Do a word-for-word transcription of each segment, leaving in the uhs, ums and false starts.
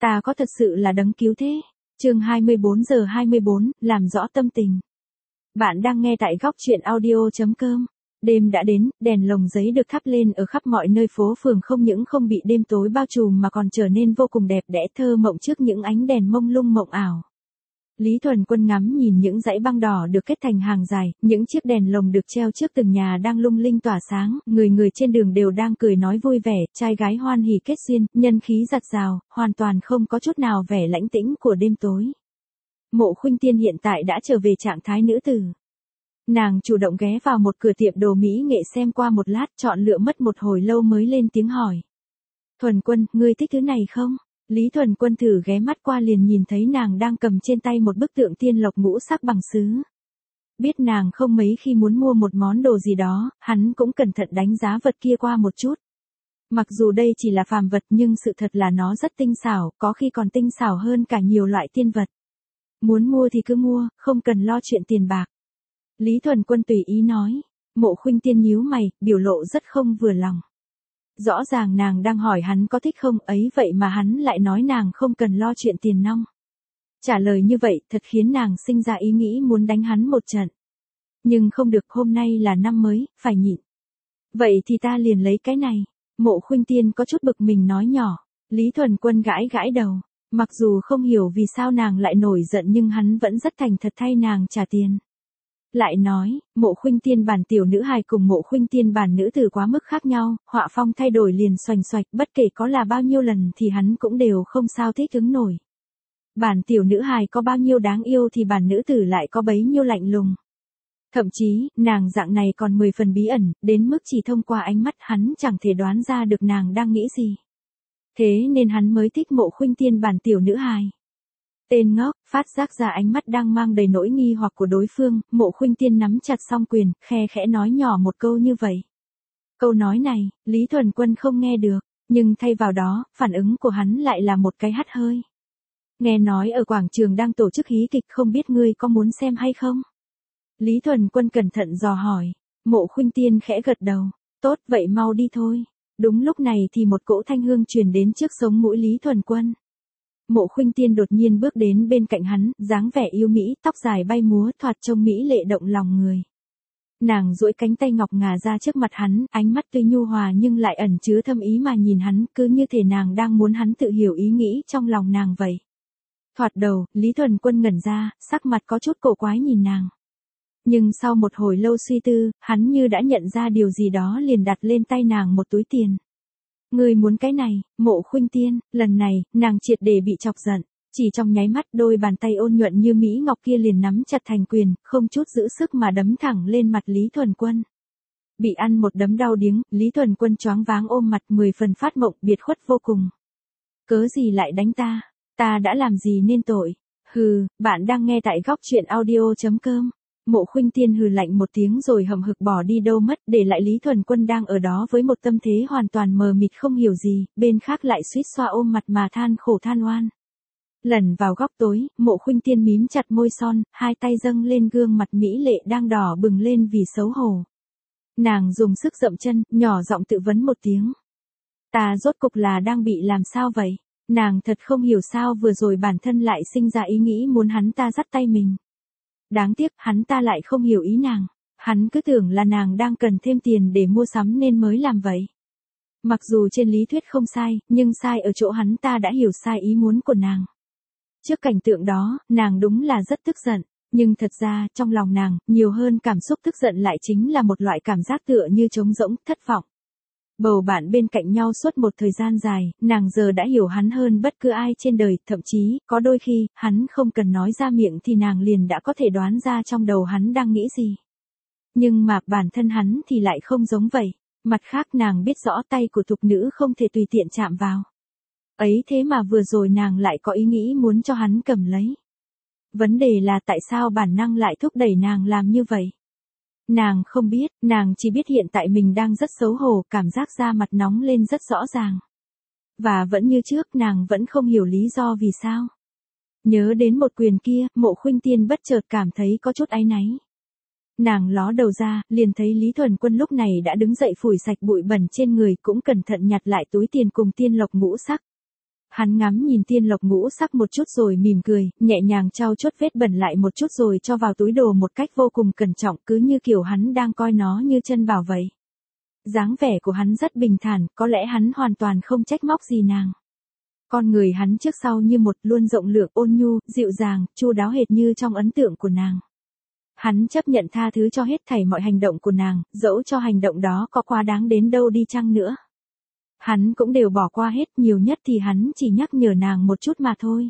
Ta có thật sự là đấng cứu thế? Chương hai mươi bốn giờ hai mươi bốn, làm rõ tâm tình. Bạn đang nghe tại góc truyện audio chấm com. Đêm đã đến, đèn lồng giấy được thắp lên ở khắp mọi nơi phố phường không những không bị đêm tối bao trùm mà còn trở nên vô cùng đẹp đẽ thơ mộng trước những ánh đèn mông lung mộng ảo. Lý Thuần Quân ngắm nhìn những dãy băng đỏ được kết thành hàng dài, những chiếc đèn lồng được treo trước từng nhà đang lung linh tỏa sáng, người người trên đường đều đang cười nói vui vẻ, trai gái hoan hỉ kết duyên, nhân khí giặt rào, hoàn toàn không có chút nào vẻ lãnh tĩnh của đêm tối. Mộ Khuynh Tiên hiện tại đã trở về trạng thái nữ tử. Nàng chủ động ghé vào một cửa tiệm đồ mỹ nghệ xem qua một lát, chọn lựa mất một hồi lâu mới lên tiếng hỏi. Thuần Quân, ngươi thích thứ này không? Lý Thuần Quân thử ghé mắt qua liền nhìn thấy nàng đang cầm trên tay một bức tượng tiên lộc ngũ sắc bằng sứ. Biết nàng không mấy khi muốn mua một món đồ gì đó, hắn cũng cẩn thận đánh giá vật kia qua một chút. Mặc dù đây chỉ là phàm vật nhưng sự thật là nó rất tinh xảo, có khi còn tinh xảo hơn cả nhiều loại tiên vật. Muốn mua thì cứ mua, không cần lo chuyện tiền bạc. Lý Thuần Quân tùy ý nói. Mộ Khuynh Tiên nhíu mày, biểu lộ rất không vừa lòng. Rõ ràng nàng đang hỏi hắn có thích không ấy vậy mà hắn lại nói nàng không cần lo chuyện tiền nong. Trả lời như vậy thật khiến nàng sinh ra ý nghĩ muốn đánh hắn một trận. Nhưng không được, hôm nay là năm mới, phải nhịn. Vậy thì ta liền lấy cái này. Mộ Khuynh Tiên có chút bực mình nói nhỏ. Lý Thuần Quân gãi gãi đầu. Mặc dù không hiểu vì sao nàng lại nổi giận nhưng hắn vẫn rất thành thật thay nàng trả tiền. Lại nói, Mộ Khuynh Tiên bản tiểu nữ hài cùng Mộ Khuynh Tiên bản nữ tử quá mức khác nhau, họa phong thay đổi liền xoành xoạch, bất kể có là bao nhiêu lần thì hắn cũng đều không sao thích ứng nổi. Bản tiểu nữ hài có bao nhiêu đáng yêu thì bản nữ tử lại có bấy nhiêu lạnh lùng. Thậm chí, nàng dạng này còn mười phần bí ẩn, đến mức chỉ thông qua ánh mắt hắn chẳng thể đoán ra được nàng đang nghĩ gì. Thế nên hắn mới thích Mộ Khuynh Tiên bản tiểu nữ hài. Tên ngốc, phát giác ra ánh mắt đang mang đầy nỗi nghi hoặc của đối phương, Mộ Khuynh Tiên nắm chặt song quyền, khe khẽ nói nhỏ một câu như vậy. Câu nói này, Lý Thuần Quân không nghe được, nhưng thay vào đó, phản ứng của hắn lại là một cái hắt hơi. Nghe nói ở quảng trường đang tổ chức hí kịch, không biết ngươi có muốn xem hay không? Lý Thuần Quân cẩn thận dò hỏi. Mộ Khuynh Tiên khẽ gật đầu. Tốt, vậy mau đi thôi. Đúng lúc này thì một cỗ thanh hương truyền đến trước sống mũi Lý Thuần Quân. Mộ Khuynh Tiên đột nhiên bước đến bên cạnh hắn, dáng vẻ yêu mỹ, tóc dài bay múa, thoạt trông mỹ lệ động lòng người. Nàng duỗi cánh tay ngọc ngà ra trước mặt hắn, ánh mắt tuy nhu hòa nhưng lại ẩn chứa thâm ý mà nhìn hắn, cứ như thể nàng đang muốn hắn tự hiểu ý nghĩ trong lòng nàng vậy. Thoạt đầu, Lý Thuần Quân ngẩn ra, sắc mặt có chút cổ quái nhìn nàng. Nhưng sau một hồi lâu suy tư, hắn như đã nhận ra điều gì đó liền đặt lên tay nàng một túi tiền. Ngươi muốn cái này? Mộ Khuynh Tiên, lần này, nàng triệt để bị chọc giận. Chỉ trong nháy mắt đôi bàn tay ôn nhuận như mỹ ngọc kia liền nắm chặt thành quyền, không chút giữ sức mà đấm thẳng lên mặt Lý Thuần Quân. Bị ăn một đấm đau điếng, Lý Thuần Quân choáng váng ôm mặt mười phần phát mộng, biệt khuất vô cùng. Cớ gì lại đánh ta? Ta đã làm gì nên tội? Hừ, bạn đang nghe tại góc truyện audio chấm com. Mộ Khuynh Tiên hừ lạnh một tiếng rồi hậm hực bỏ đi đâu mất, để lại Lý Thuần Quân đang ở đó với một tâm thế hoàn toàn mờ mịt không hiểu gì, bên khác lại suýt xoa ôm mặt mà than khổ than oan. Lần vào góc tối, Mộ Khuynh Tiên mím chặt môi son, hai tay dâng lên gương mặt mỹ lệ đang đỏ bừng lên vì xấu hổ. Nàng dùng sức dậm chân, nhỏ giọng tự vấn một tiếng. Ta rốt cục là đang bị làm sao vậy? Nàng thật không hiểu sao vừa rồi bản thân lại sinh ra ý nghĩ muốn hắn ta dắt tay mình. Đáng tiếc, hắn ta lại không hiểu ý nàng. Hắn cứ tưởng là nàng đang cần thêm tiền để mua sắm nên mới làm vậy. Mặc dù trên lý thuyết không sai, nhưng sai ở chỗ hắn ta đã hiểu sai ý muốn của nàng. Trước cảnh tượng đó, nàng đúng là rất tức giận. Nhưng thật ra, trong lòng nàng, nhiều hơn cảm xúc tức giận lại chính là một loại cảm giác tựa như trống rỗng, thất vọng. Bầu bạn bên cạnh nhau suốt một thời gian dài, nàng giờ đã hiểu hắn hơn bất cứ ai trên đời, thậm chí, có đôi khi, hắn không cần nói ra miệng thì nàng liền đã có thể đoán ra trong đầu hắn đang nghĩ gì. Nhưng mà, bản thân hắn thì lại không giống vậy. Mặt khác nàng biết rõ tay của thục nữ không thể tùy tiện chạm vào. Ấy thế mà vừa rồi nàng lại có ý nghĩ muốn cho hắn cầm lấy. Vấn đề là tại sao bản năng lại thúc đẩy nàng làm như vậy? Nàng không biết, nàng chỉ biết hiện tại mình đang rất xấu hổ, cảm giác da mặt nóng lên rất rõ ràng. Và vẫn như trước, nàng vẫn không hiểu lý do vì sao. Nhớ đến một quyền kia, Mộ Khuynh Tiên bất chợt cảm thấy có chút áy náy. Nàng ló đầu ra, liền thấy Lý Thuần Quân lúc này đã đứng dậy phủi sạch bụi bẩn trên người, cũng cẩn thận nhặt lại túi tiền cùng tiên lộc ngũ sắc. Hắn ngắm nhìn tiên lộc ngũ sắc một chút rồi mỉm cười, nhẹ nhàng trau chuốt vết bẩn lại một chút rồi cho vào túi đồ một cách vô cùng cẩn trọng, cứ như kiểu hắn đang coi nó như chân bảo vậy. Dáng vẻ của hắn rất bình thản, có lẽ hắn hoàn toàn không trách móc gì nàng. Con người hắn trước sau như một, luôn rộng lượng, ôn nhu, dịu dàng, chu đáo hệt như trong ấn tượng của nàng. Hắn chấp nhận tha thứ cho hết thảy mọi hành động của nàng, dẫu cho hành động đó có quá đáng đến đâu đi chăng nữa. Hắn cũng đều bỏ qua hết, nhiều nhất thì hắn chỉ nhắc nhở nàng một chút mà thôi.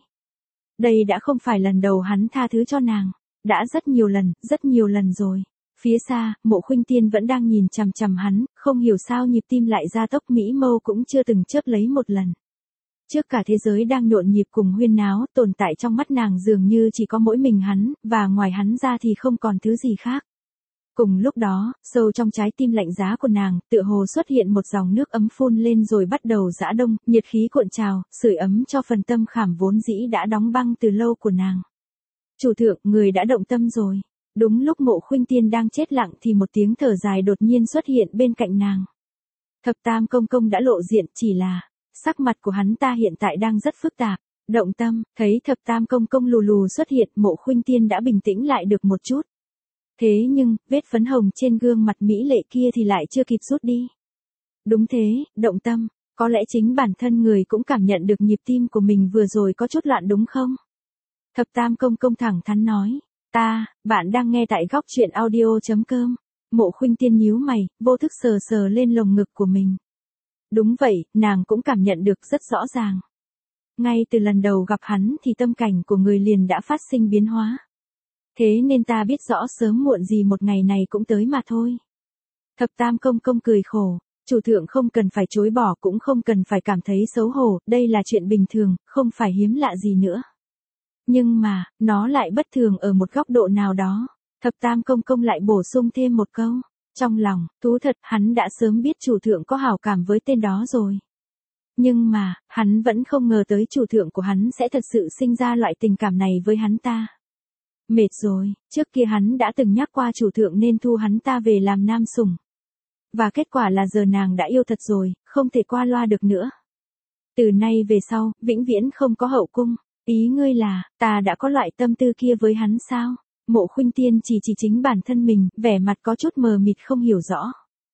Đây đã không phải lần đầu hắn tha thứ cho nàng, đã rất nhiều lần, rất nhiều lần rồi. Phía xa, Mộ Khuynh Tiên vẫn đang nhìn chằm chằm hắn, không hiểu sao nhịp tim lại gia tốc, mỹ mâu cũng chưa từng chớp lấy một lần. Trước cả thế giới đang nhộn nhịp cùng huyên náo, tồn tại trong mắt nàng dường như chỉ có mỗi mình hắn, và ngoài hắn ra thì không còn thứ gì khác. Cùng lúc đó, sâu trong trái tim lạnh giá của nàng, tựa hồ xuất hiện một dòng nước ấm phun lên rồi bắt đầu giã đông, nhiệt khí cuộn trào, sưởi ấm cho phần tâm khảm vốn dĩ đã đóng băng từ lâu của nàng. Chủ thượng, người đã động tâm rồi. Đúng lúc Mộ Khuynh Tiên đang chết lặng thì một tiếng thở dài đột nhiên xuất hiện bên cạnh nàng. Thập Tam công công đã lộ diện, chỉ là sắc mặt của hắn ta hiện tại đang rất phức tạp. Động tâm, thấy Thập Tam công công lù lù xuất hiện, Mộ Khuynh Tiên đã bình tĩnh lại được một chút. Thế nhưng, vết phấn hồng trên gương mặt mỹ lệ kia thì lại chưa kịp rút đi. Đúng thế, động tâm, có lẽ chính bản thân người cũng cảm nhận được nhịp tim của mình vừa rồi có chút loạn đúng không? Thập Tam công công thẳng thắn nói. Ta, bạn đang nghe tại góc truyện audio chấm com. Mộ Khuynh Tiên nhíu mày, vô thức sờ sờ lên lồng ngực của mình. Đúng vậy, nàng cũng cảm nhận được rất rõ ràng. Ngay từ lần đầu gặp hắn thì tâm cảnh của người liền đã phát sinh biến hóa. Thế nên ta biết rõ sớm muộn gì một ngày này cũng tới mà thôi. Thập Tam công công cười khổ, chủ thượng không cần phải chối bỏ cũng không cần phải cảm thấy xấu hổ, đây là chuyện bình thường, không phải hiếm lạ gì nữa. Nhưng mà, nó lại bất thường ở một góc độ nào đó. Thập Tam công công lại bổ sung thêm một câu. Trong lòng, thú thật, hắn đã sớm biết chủ thượng có hảo cảm với tên đó rồi. Nhưng mà, hắn vẫn không ngờ tới chủ thượng của hắn sẽ thật sự sinh ra loại tình cảm này với hắn ta. Mệt rồi, trước kia hắn đã từng nhắc qua chủ thượng nên thu hắn ta về làm nam sủng. Và kết quả là giờ nàng đã yêu thật rồi, không thể qua loa được nữa. Từ nay về sau, vĩnh viễn không có hậu cung. Ý ngươi là, ta đã có loại tâm tư kia với hắn sao? Mộ Khuynh Tiên chỉ chỉ chính bản thân mình, vẻ mặt có chút mờ mịt không hiểu rõ.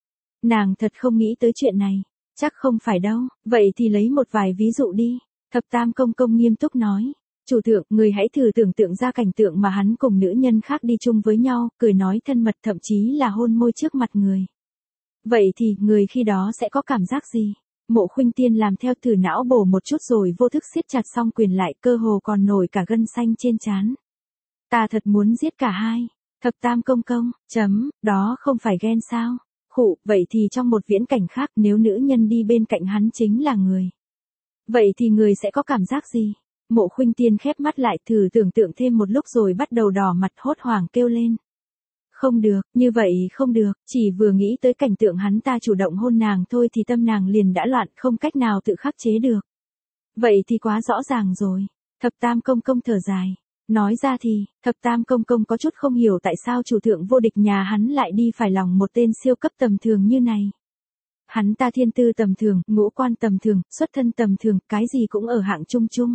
Nàng thật không nghĩ tới chuyện này. Chắc không phải đâu, vậy thì lấy một vài ví dụ đi. Thập Tam công công nghiêm túc nói. Chủ thượng, người hãy thử tưởng tượng ra cảnh tượng mà hắn cùng nữ nhân khác đi chung với nhau, cười nói thân mật thậm chí là hôn môi trước mặt người. Vậy thì, người khi đó sẽ có cảm giác gì? Mộ Khuynh Tiên làm theo thử não bổ một chút rồi vô thức siết chặt song quyền lại, cơ hồ còn nổi cả gân xanh trên trán. Ta thật muốn giết cả hai. Thập Tam công công, chấm, đó không phải ghen sao? Khụ, vậy thì trong một viễn cảnh khác nếu nữ nhân đi bên cạnh hắn chính là người. Vậy thì người sẽ có cảm giác gì? Mộ Khuynh Tiên khép mắt lại thử tưởng tượng thêm một lúc rồi bắt đầu đỏ mặt hốt hoảng kêu lên. Không được, như vậy không được, chỉ vừa nghĩ tới cảnh tượng hắn ta chủ động hôn nàng thôi thì tâm nàng liền đã loạn, không cách nào tự khắc chế được. Vậy thì quá rõ ràng rồi. Thập Tam công công thở dài. Nói ra thì, Thập Tam công công có chút không hiểu tại sao chủ thượng vô địch nhà hắn lại đi phải lòng một tên siêu cấp tầm thường như này. Hắn ta thiên tư tầm thường, ngũ quan tầm thường, xuất thân tầm thường, cái gì cũng ở hạng trung trung.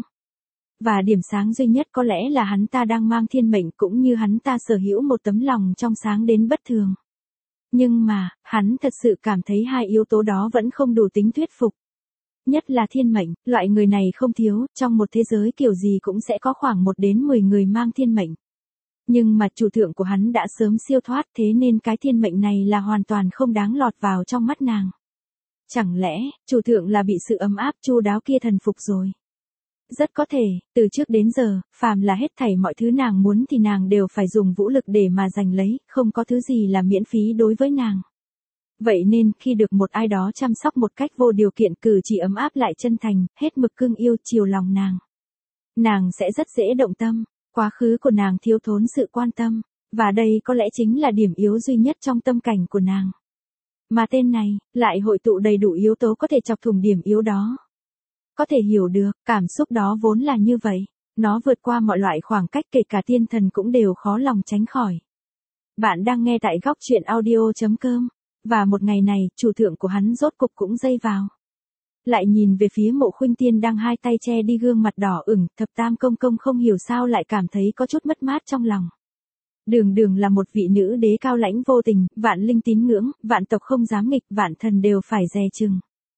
Và điểm sáng duy nhất có lẽ là hắn ta đang mang thiên mệnh cũng như hắn ta sở hữu một tấm lòng trong sáng đến bất thường. Nhưng mà, hắn thật sự cảm thấy hai yếu tố đó vẫn không đủ tính thuyết phục. Nhất là thiên mệnh, loại người này không thiếu, trong một thế giới kiểu gì cũng sẽ có khoảng một đến mười người mang thiên mệnh. Nhưng mà chủ thượng của hắn đã sớm siêu thoát thế nên cái thiên mệnh này là hoàn toàn không đáng lọt vào trong mắt nàng. Chẳng lẽ, chủ thượng là bị sự ấm áp chu đáo kia thần phục rồi? Rất có thể, từ trước đến giờ, phàm là hết thảy mọi thứ nàng muốn thì nàng đều phải dùng vũ lực để mà giành lấy, không có thứ gì là miễn phí đối với nàng. Vậy nên, khi được một ai đó chăm sóc một cách vô điều kiện cử chỉ ấm áp lại chân thành, hết mực cưng yêu chiều lòng nàng. Nàng sẽ rất dễ động tâm, quá khứ của nàng thiếu thốn sự quan tâm, và đây có lẽ chính là điểm yếu duy nhất trong tâm cảnh của nàng. Mà tên này, lại hội tụ đầy đủ yếu tố có thể chọc thủng điểm yếu đó. Có thể hiểu được, cảm xúc đó vốn là như vậy. Nó vượt qua mọi loại khoảng cách kể cả tiên thần cũng đều khó lòng tránh khỏi. Bạn đang nghe tại góc truyện audio chấm com. Và một ngày này, chủ thượng của hắn rốt cục cũng dây vào. Lại nhìn về phía Mộ Khuynh Tiên đang hai tay che đi gương mặt đỏ ửng, Thập Tam Công Công không hiểu sao lại cảm thấy có chút mất mát trong lòng. Đường Đường là một vị nữ đế cao lãnh vô tình, vạn linh tín ngưỡng, vạn tộc không dám nghịch, vạn thần đều phải dè chừng.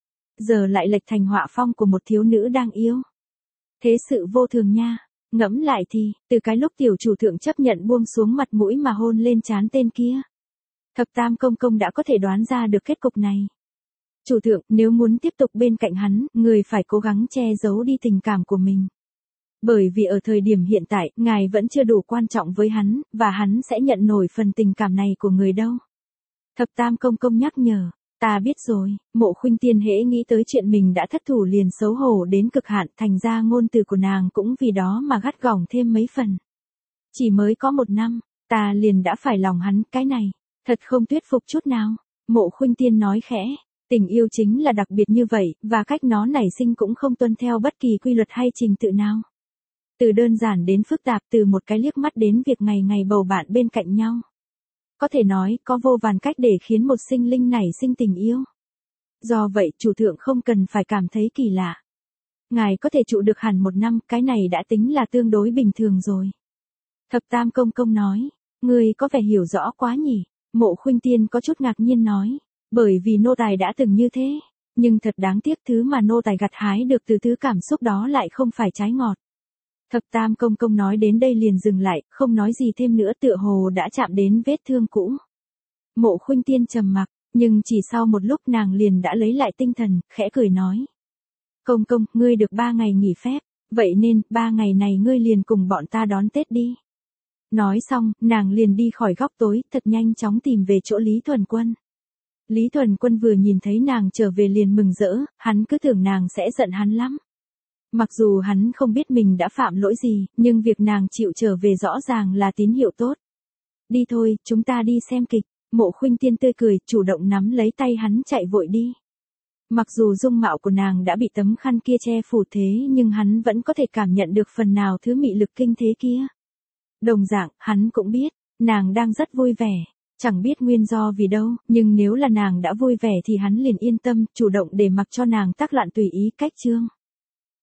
Giờ lại lệch thành họa phong của một thiếu nữ đang yêu. Thế sự vô thường nha. Ngẫm lại thì, từ cái lúc tiểu chủ thượng chấp nhận buông xuống mặt mũi mà hôn lên trán tên kia, Thập Tam Công Công đã có thể đoán ra được kết cục này. Chủ thượng, nếu muốn tiếp tục bên cạnh hắn, người phải cố gắng che giấu đi tình cảm của mình. Bởi vì ở thời điểm hiện tại, ngài vẫn chưa đủ quan trọng với hắn, và hắn sẽ nhận nổi phần tình cảm này của người đâu. Thập Tam Công Công nhắc nhở, ta biết rồi. Mộ Khuynh Tiên hễ nghĩ tới chuyện mình đã thất thủ liền xấu hổ đến cực hạn, thành ra ngôn từ của nàng cũng vì đó mà gắt gỏng thêm mấy phần. Chỉ mới có một năm, ta liền đã phải lòng hắn, cái này, thật không thuyết phục chút nào. Mộ Khuynh Tiên nói khẽ, tình yêu chính là đặc biệt như vậy, và cách nó nảy sinh cũng không tuân theo bất kỳ quy luật hay trình tự nào. Từ đơn giản đến phức tạp, từ một cái liếc mắt đến việc ngày ngày bầu bạn bên cạnh nhau. Có thể nói, có vô vàn cách để khiến một sinh linh nảy sinh tình yêu. Do vậy, chủ thượng không cần phải cảm thấy kỳ lạ. Ngài có thể trụ được hẳn một năm, cái này đã tính là tương đối bình thường rồi. Thập Tam Công Công nói, ngươi có vẻ hiểu rõ quá nhỉ. Mộ Khuynh Tiên có chút ngạc nhiên nói, bởi vì nô tài đã từng như thế. Nhưng thật đáng tiếc, thứ mà nô tài gặt hái được từ thứ cảm xúc đó lại không phải trái ngọt. Thập Tam Công Công nói đến đây liền dừng lại, không nói gì thêm nữa, tựa hồ đã chạm đến vết thương cũ. Mộ Khuynh Tiên trầm mặc, nhưng chỉ sau một lúc nàng liền đã lấy lại tinh thần, khẽ cười nói. Công công, ngươi được ba ngày nghỉ phép, vậy nên, ba ngày này ngươi liền cùng bọn ta đón Tết đi. Nói xong, nàng liền đi khỏi góc tối, thật nhanh chóng tìm về chỗ Lý Thuần Quân. Lý Thuần Quân vừa nhìn thấy nàng trở về liền mừng rỡ, hắn cứ tưởng nàng sẽ giận hắn lắm. Mặc dù hắn không biết mình đã phạm lỗi gì, nhưng việc nàng chịu trở về rõ ràng là tín hiệu tốt. Đi thôi, chúng ta đi xem kịch. Mộ Khuynh Tiên tươi cười, chủ động nắm lấy tay hắn chạy vội đi. Mặc dù dung mạo của nàng đã bị tấm khăn kia che phủ thế, nhưng hắn vẫn có thể cảm nhận được phần nào thứ mị lực kinh thế kia. Đồng dạng, hắn cũng biết, nàng đang rất vui vẻ. Chẳng biết nguyên do vì đâu, nhưng nếu là nàng đã vui vẻ thì hắn liền yên tâm, chủ động để mặc cho nàng tác loạn tùy ý cách chương.